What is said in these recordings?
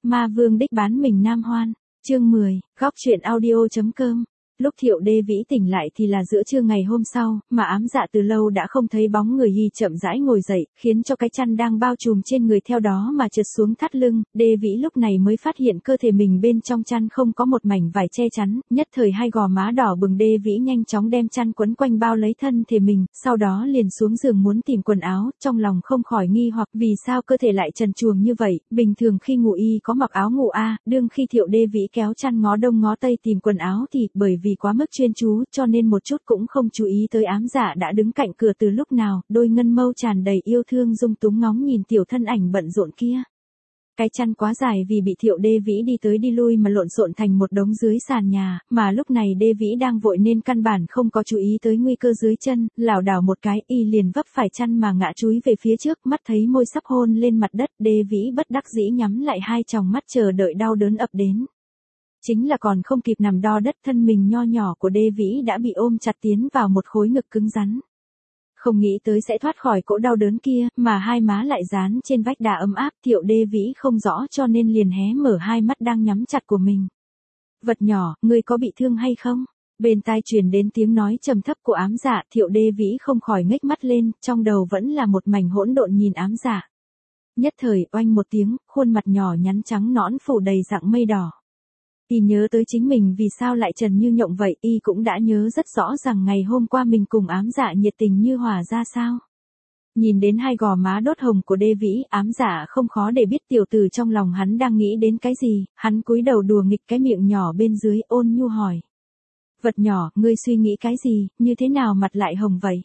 Ma vương đích bán mình nam hoan. Chương 10, góc truyện audio.com. Lúc Thiệu Đê Vĩ tỉnh lại thì là giữa trưa ngày hôm sau, mà ám dạ từ lâu đã không thấy bóng người, y chậm rãi ngồi dậy, khiến cho cái chăn đang bao trùm trên người theo đó mà trượt xuống thắt lưng. Đê Vĩ lúc này mới phát hiện cơ thể mình bên trong chăn không có một mảnh vải che chắn, nhất thời hai gò má đỏ bừng. Đê Vĩ nhanh chóng đem chăn quấn quanh bao lấy thân thể mình, sau đó liền xuống giường muốn tìm quần áo, trong lòng không khỏi nghi hoặc vì sao cơ thể lại trần truồng như vậy. Bình thường khi ngủ y có mặc áo ngủ đương khi Thiệu Đê Vĩ kéo chăn ngó đông ngó tây tìm quần áo thì bởi vì quá mức chuyên chú cho nên một chút cũng không chú ý tới ám dạ đã đứng cạnh cửa từ lúc nào, đôi ngân mâu tràn đầy yêu thương dung túng ngóng nhìn tiểu thân ảnh bận rộn kia. Cái chăn quá dài vì bị Thiệu Đê Vĩ đi tới đi lui mà lộn xộn thành một đống dưới sàn nhà, mà lúc này Đê Vĩ đang vội nên căn bản không có chú ý tới nguy cơ dưới chân, lảo đảo một cái y liền vấp phải chăn mà ngã chúi về phía trước, mắt thấy môi sắp hôn lên mặt đất. Đê Vĩ bất đắc dĩ nhắm lại hai tròng mắt chờ đợi đau đớn ập đến. Chính là còn không kịp nằm đo đất, thân mình nho nhỏ của Đê Vĩ đã bị ôm chặt tiến vào một khối ngực cứng rắn. Không nghĩ tới sẽ thoát khỏi cỗ đau đớn kia, mà hai má lại dán trên vách đá ấm áp. Thiệu Đê Vĩ không rõ cho nên liền hé mở hai mắt đang nhắm chặt của mình. Vật nhỏ, ngươi có bị thương hay không? Bên tai truyền đến tiếng nói trầm thấp của ám dạ. Thiệu Đê Vĩ không khỏi ngếch mắt lên, trong đầu vẫn là một mảnh hỗn độn nhìn ám dạ. Nhất thời oanh một tiếng, khuôn mặt nhỏ nhắn trắng nõn phủ đầy dạng mây đỏ. Y nhớ tới chính mình vì sao lại trần như nhộng vậy, y cũng đã nhớ rất rõ rằng ngày hôm qua mình cùng ám dạ nhiệt tình như hỏa ra sao. Nhìn đến hai gò má đốt hồng của Đê Vĩ, ám dạ không khó để biết tiểu tử trong lòng hắn đang nghĩ đến cái gì, hắn cúi đầu đùa nghịch cái miệng nhỏ bên dưới, ôn nhu hỏi. Vật nhỏ, ngươi suy nghĩ cái gì, như thế nào mặt lại hồng vậy?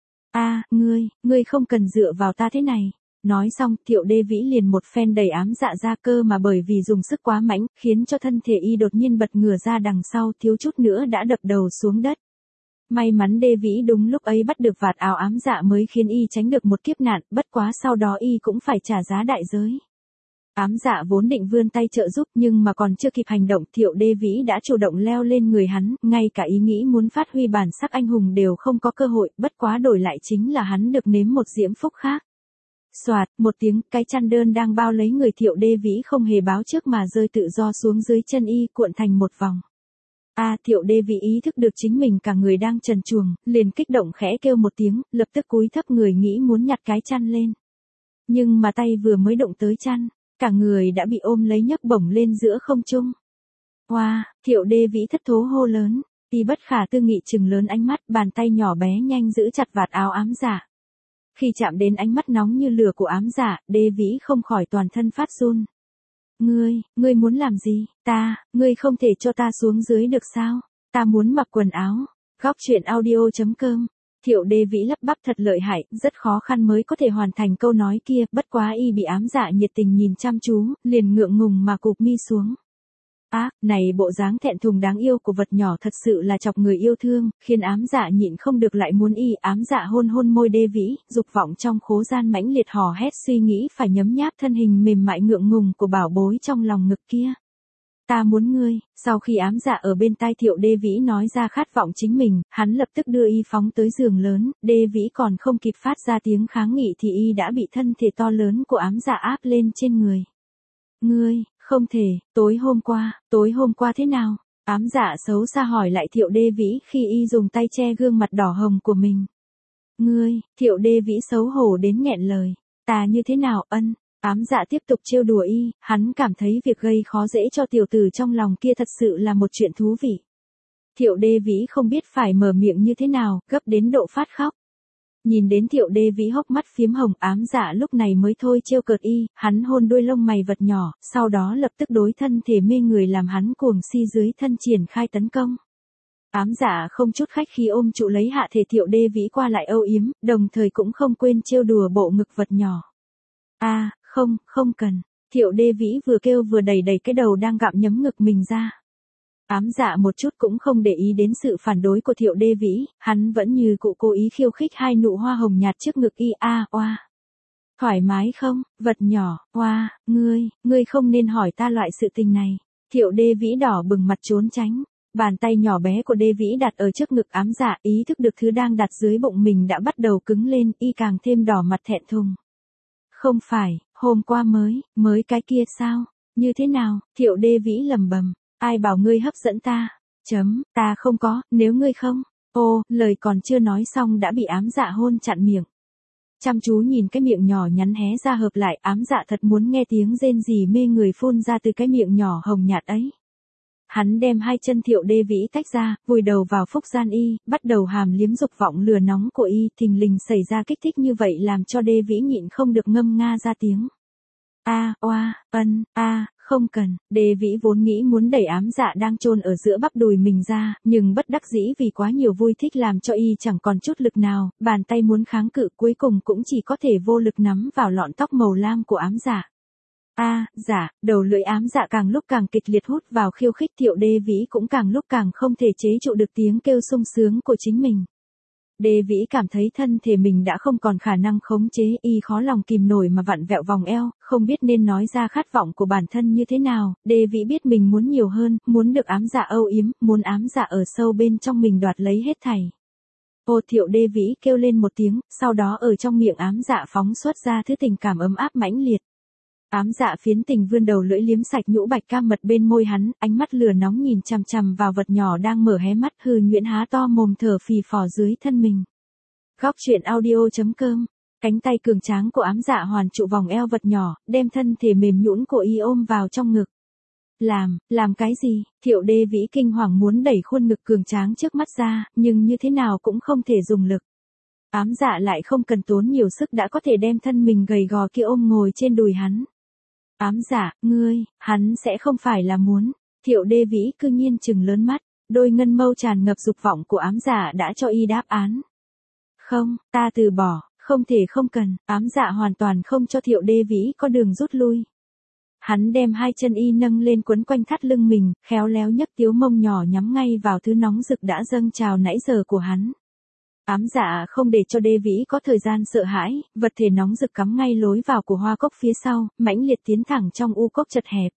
Ngươi không cần dựa vào ta thế này. Nói xong, Thiệu Đê Vĩ liền một phen đẩy ám dạ ra, cơ mà bởi vì dùng sức quá mạnh, khiến cho thân thể y đột nhiên bật ngửa ra đằng sau, thiếu chút nữa đã đập đầu xuống đất. May mắn Đê Vĩ đúng lúc ấy bắt được vạt áo ám dạ mới khiến y tránh được một kiếp nạn, bất quá sau đó y cũng phải trả giá đại giới. Ám dạ vốn định vươn tay trợ giúp nhưng mà còn chưa kịp hành động, Thiệu Đê Vĩ đã chủ động leo lên người hắn, ngay cả ý nghĩ muốn phát huy bản sắc anh hùng đều không có cơ hội, bất quá đổi lại chính là hắn được nếm một diễm phúc khác. Soạt, một tiếng, cái chăn đơn đang bao lấy người Thiệu Đê Vĩ không hề báo trước mà rơi tự do xuống dưới chân y, cuộn thành một vòng. Thiệu Đê Vĩ ý thức được chính mình cả người đang trần truồng, liền kích động khẽ kêu một tiếng, lập tức cúi thấp người nghĩ muốn nhặt cái chăn lên. Nhưng mà tay vừa mới động tới chăn, cả người đã bị ôm lấy nhấc bổng lên giữa không trung. Thiệu Đê Vĩ thất thố hô lớn, y bất khả tư nghị trừng lớn ánh mắt, bàn tay nhỏ bé nhanh giữ chặt vạt áo ám dạ. Khi chạm đến ánh mắt nóng như lửa của ám dạ, Đê Vĩ không khỏi toàn thân phát run. Ngươi muốn làm gì? Ngươi không thể cho ta xuống dưới được sao? Ta muốn mặc quần áo. Góc truyện audio.com. Thiệu Đê Vĩ lắp bắp thật lợi hại, rất khó khăn mới có thể hoàn thành câu nói kia, bất quá y bị ám dạ nhiệt tình nhìn chăm chú, liền ngượng ngùng mà cụp mi xuống. Này bộ dáng thẹn thùng đáng yêu của vật nhỏ thật sự là chọc người yêu thương, khiến ám dạ nhịn không được lại muốn y. Ám dạ hôn hôn môi Đê Vĩ, dục vọng trong khố gian mãnh liệt hò hét, suy nghĩ phải nhấm nháp thân hình mềm mại ngượng ngùng của bảo bối trong lòng ngực kia. Ta muốn ngươi. Sau khi ám dạ ở bên tai Thiệu Đê Vĩ nói ra khát vọng chính mình, hắn lập tức đưa y phóng tới giường lớn. Đê Vĩ còn không kịp phát ra tiếng kháng nghị thì y đã bị thân thể to lớn của ám dạ áp lên trên người. Ngươi, không thể, tối hôm qua thế nào? Ám dạ xấu xa hỏi lại Thiệu Đê Vĩ khi y dùng tay che gương mặt đỏ hồng của mình. Thiệu Đê Vĩ xấu hổ đến nghẹn lời. Ta như thế nào? Ám dạ tiếp tục trêu đùa y, hắn cảm thấy việc gây khó dễ cho tiểu tử trong lòng kia thật sự là một chuyện thú vị. Thiệu Đê Vĩ không biết phải mở miệng như thế nào, gấp đến độ phát khóc. Nhìn đến Thiệu Đê Vĩ hốc mắt phiếm hồng, ám dạ lúc này mới thôi trêu cợt y, hắn hôn đuôi lông mày vật nhỏ, sau đó lập tức đối thân thể mê người làm hắn cuồng si dưới thân triển khai tấn công. Ám dạ không chút khách khí ôm trụ lấy hạ thể Thiệu Đê Vĩ qua lại âu yếm, đồng thời cũng không quên trêu đùa bộ ngực vật nhỏ. Không cần. Thiệu Đê Vĩ vừa kêu vừa đẩy cái đầu đang gặm nhấm ngực mình ra. Ám dạ một chút cũng không để ý đến sự phản đối của Thiệu Đê Vĩ, hắn vẫn như cụ cố ý khiêu khích hai nụ hoa hồng nhạt trước ngực y. Thoải mái không, vật nhỏ, ngươi không nên hỏi ta loại sự tình này. Thiệu Đê Vĩ đỏ bừng mặt trốn tránh. Bàn tay nhỏ bé của Đê Vĩ đặt ở trước ngực ám dạ, ý thức được thứ đang đặt dưới bụng mình đã bắt đầu cứng lên, y càng thêm đỏ mặt thẹn thùng. Không phải, hôm qua mới cái kia sao? Như thế nào? Thiệu Đê Vĩ lầm bầm. Ai bảo ngươi hấp dẫn ta? Ta không có, nếu ngươi không. Ô, lời còn chưa nói xong đã bị ám dạ hôn chặn miệng. Chăm chú nhìn cái miệng nhỏ nhắn hé ra hợp lại, ám dạ thật muốn nghe tiếng rên rỉ mê người phun ra từ cái miệng nhỏ hồng nhạt ấy. Hắn đem hai chân Thiệu Đê Vĩ tách ra, vùi đầu vào phúc gian y, bắt đầu hàm liếm dục vọng lửa nóng của y, thình lình xảy ra kích thích như vậy làm cho Đê Vĩ nhịn không được ngâm nga ra tiếng. Oa, không cần. Đê Vĩ vốn nghĩ muốn đẩy ám dạ đang chôn ở giữa bắp đùi mình ra, nhưng bất đắc dĩ vì quá nhiều vui thích làm cho y chẳng còn chút lực nào, bàn tay muốn kháng cự cuối cùng cũng chỉ có thể vô lực nắm vào lọn tóc màu lam của ám dạ. Đầu lưỡi ám dạ càng lúc càng kịch liệt hút vào khiêu khích, Thiệu Đê Vĩ cũng càng lúc càng không thể chế trụ được tiếng kêu sung sướng của chính mình. Đê Vĩ cảm thấy thân thể mình đã không còn khả năng khống chế, y khó lòng kìm nổi mà vặn vẹo vòng eo, không biết nên nói ra khát vọng của bản thân như thế nào. Đê Vĩ biết mình muốn nhiều hơn, muốn được ám dạ âu yếm, muốn ám dạ ở sâu bên trong mình đoạt lấy hết thảy. Ô, Thiệu Đê Vĩ kêu lên một tiếng, sau đó ở trong miệng ám dạ phóng xuất ra thứ tình cảm ấm áp mãnh liệt. Ám dạ phiến tình vươn đầu lưỡi liếm sạch nhũ bạch cam mật bên môi hắn, ánh mắt lửa nóng nhìn chằm chằm vào vật nhỏ đang mở hé mắt, hừ nhuyễn há to mồm thở phì phò dưới thân mình. Góc truyện audio.com. Cánh tay cường tráng của ám dạ hoàn trụ vòng eo vật nhỏ, đem thân thể mềm nhũn của y ôm vào trong ngực. Làm cái gì? Thiệu Đê Vĩ kinh hoàng muốn đẩy khuôn ngực cường tráng trước mắt ra, nhưng như thế nào cũng không thể dùng lực. Ám dạ lại không cần tốn nhiều sức đã có thể đem thân mình gầy gò kia ôm ngồi trên đùi hắn. Ám dạ, hắn sẽ không phải là muốn. Thiệu Đê Vĩ cư nhiên trừng lớn mắt, đôi ngân mâu tràn ngập dục vọng của ám dạ đã cho y đáp án. Không, ta từ bỏ, không thể không cần. Ám dạ hoàn toàn không cho Thiệu Đê Vĩ có đường rút lui. Hắn đem hai chân y nâng lên quấn quanh thắt lưng mình, khéo léo nhấc tiếu mông nhỏ nhắm ngay vào thứ nóng rực đã dâng trào nãy giờ của hắn. Ám dạ không để cho Đê Vĩ có thời gian sợ hãi, vật thể nóng rực cắm ngay lối vào của hoa cốc phía sau, mãnh liệt tiến thẳng trong u cốc chật hẹp.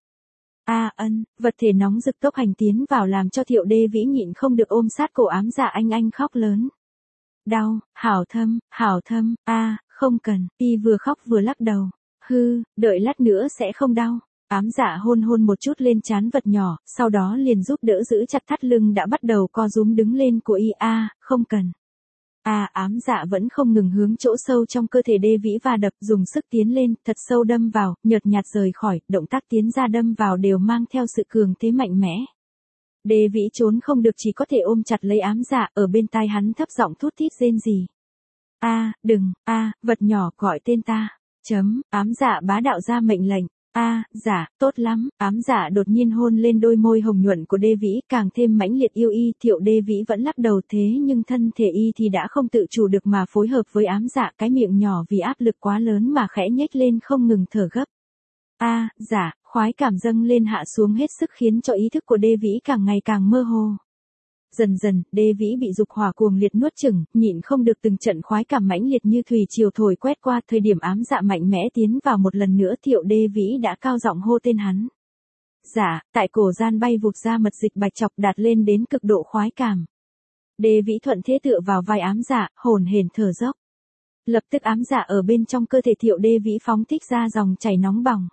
Vật thể nóng rực tốc hành tiến vào làm cho Thiệu Đê Vĩ nhịn không được ôm sát cổ ám dạ anh khóc lớn. Đau, hảo thâm, không cần, y vừa khóc vừa lắc đầu. Đợi lát nữa sẽ không đau. Ám dạ hôn một chút lên trán vật nhỏ, sau đó liền giúp đỡ giữ chặt thắt lưng đã bắt đầu co rúm đứng lên của y. Không cần. Ám dạ vẫn không ngừng hướng chỗ sâu trong cơ thể Đê Vĩ va đập, dùng sức tiến lên, thật sâu đâm vào, nhợt nhạt rời khỏi, động tác tiến ra đâm vào đều mang theo sự cường thế mạnh mẽ. Đê Vĩ trốn không được chỉ có thể ôm chặt lấy ám dạ, ở bên tai hắn thấp giọng thút thít rên rỉ. Đừng, vật nhỏ gọi tên ta. Ám dạ bá đạo ra mệnh lệnh. Dạ, tốt lắm. Ám dạ đột nhiên hôn lên đôi môi hồng nhuận của Đê Vĩ, càng thêm mãnh liệt yêu y. Thiệu Đê Vĩ vẫn lắc đầu thế nhưng thân thể y thì đã không tự chủ được mà phối hợp với ám dạ, cái miệng nhỏ vì áp lực quá lớn mà khẽ nhếch lên không ngừng thở gấp. Dạ, khoái cảm dâng lên hạ xuống hết sức khiến cho ý thức của Đê Vĩ càng ngày càng mơ hồ. Dần dần, Đê Vĩ bị dục hỏa cuồng liệt nuốt chửng, nhịn không được từng trận khoái cảm mãnh liệt như thủy triều thổi quét qua. Thời điểm ám dạ mạnh mẽ tiến vào một lần nữa, Thiệu Đê Vĩ đã cao giọng hô tên hắn. Dạ, tại cổ gian bay vụt ra mật dịch bạch chọc đạt lên đến cực độ khoái cảm. Đê Vĩ thuận thế tựa vào vai ám dạ, hồn hển thở dốc. Lập tức ám dạ ở bên trong cơ thể Thiệu Đê Vĩ phóng thích ra dòng chảy nóng bỏng.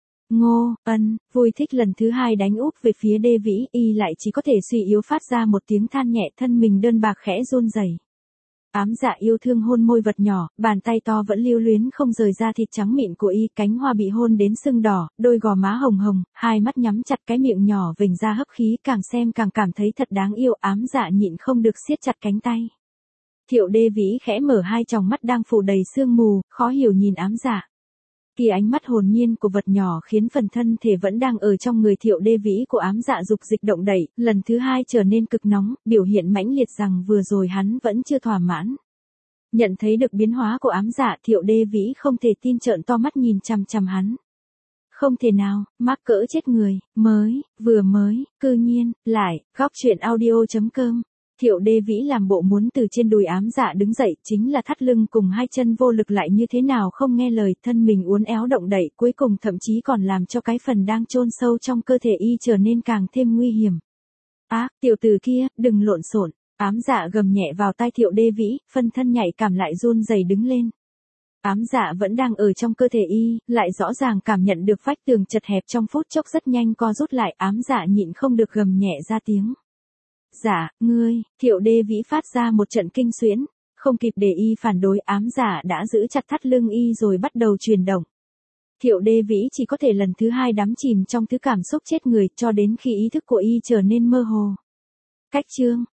Vui thích lần thứ hai đánh úp về phía Đê Vĩ, y lại chỉ có thể suy yếu phát ra một tiếng than nhẹ, thân mình đơn bạc khẽ run rẩy. Ám dạ yêu thương hôn môi vật nhỏ, bàn tay to vẫn lưu luyến không rời ra thịt trắng mịn của y, cánh hoa bị hôn đến sưng đỏ, đôi gò má hồng hồng, hai mắt nhắm chặt, cái miệng nhỏ vểnh ra hấp khí, càng xem càng cảm thấy thật đáng yêu. Ám dạ nhịn không được siết chặt cánh tay. Thiệu Đê Vĩ khẽ mở hai tròng mắt đang phủ đầy sương mù, khó hiểu nhìn ám dạ. Khi ánh mắt hồn nhiên của vật nhỏ khiến phần thân thể vẫn đang ở trong người Thiệu Đê Vĩ của ám dạ dục dịch động đẩy, lần thứ hai trở nên cực nóng, biểu hiện mãnh liệt rằng vừa rồi hắn vẫn chưa thỏa mãn. Nhận thấy được biến hóa của ám dạ, Thiệu Đê Vĩ không thể tin, trợn to mắt nhìn chằm chằm hắn. Không thể nào, mắc cỡ chết người, vừa mới, cư nhiên, lại, góc truyện audio.com. Thiệu Đê Vĩ làm bộ muốn từ trên đùi ám dạ đứng dậy, chính là thắt lưng cùng hai chân vô lực lại như thế nào không nghe lời, thân mình uốn éo động đậy, cuối cùng thậm chí còn làm cho cái phần đang chôn sâu trong cơ thể y trở nên càng thêm nguy hiểm. Tiểu tử kia, đừng lộn xộn. Ám dạ gầm nhẹ vào tai Thiệu Đê Vĩ, phân thân nhạy cảm lại run rẩy đứng lên. Ám dạ vẫn đang ở trong cơ thể y, lại rõ ràng cảm nhận được vách tường chật hẹp trong phút chốc rất nhanh co rút lại, ám dạ nhịn không được gầm nhẹ ra tiếng. Dạ, ngươi, Thiệu Đê Vĩ phát ra một trận kinh xuyễn, không kịp để y phản đối, ám dạ đã giữ chặt thắt lưng y rồi bắt đầu chuyển động. Thiệu Đê Vĩ chỉ có thể lần thứ hai đắm chìm trong thứ cảm xúc chết người cho đến khi ý thức của y trở nên mơ hồ. Cách chương